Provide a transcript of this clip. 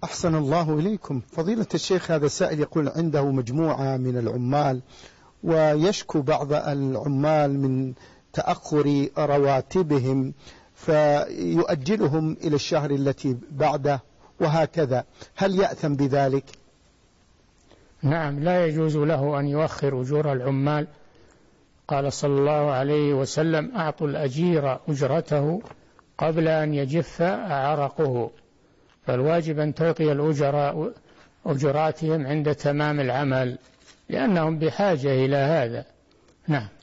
أحسن الله إليكم. فضيلة الشيخ، هذا السائل يقول عنده مجموعة من العمال، ويشكو بعض العمال من تأخر رواتبهم فيؤجلهم إلى الشهر التي بعده وهكذا، هل يأثم بذلك؟ نعم، لا يجوز له أن يؤخر أجور العمال. قال صلى الله عليه وسلم: أعطوا الأجير أجرته قبل أن يجف عرقه. فالواجب أن تعطي الأجراء أجراتهم عند تمام العمل، لأنهم بحاجة إلى هذا. نعم.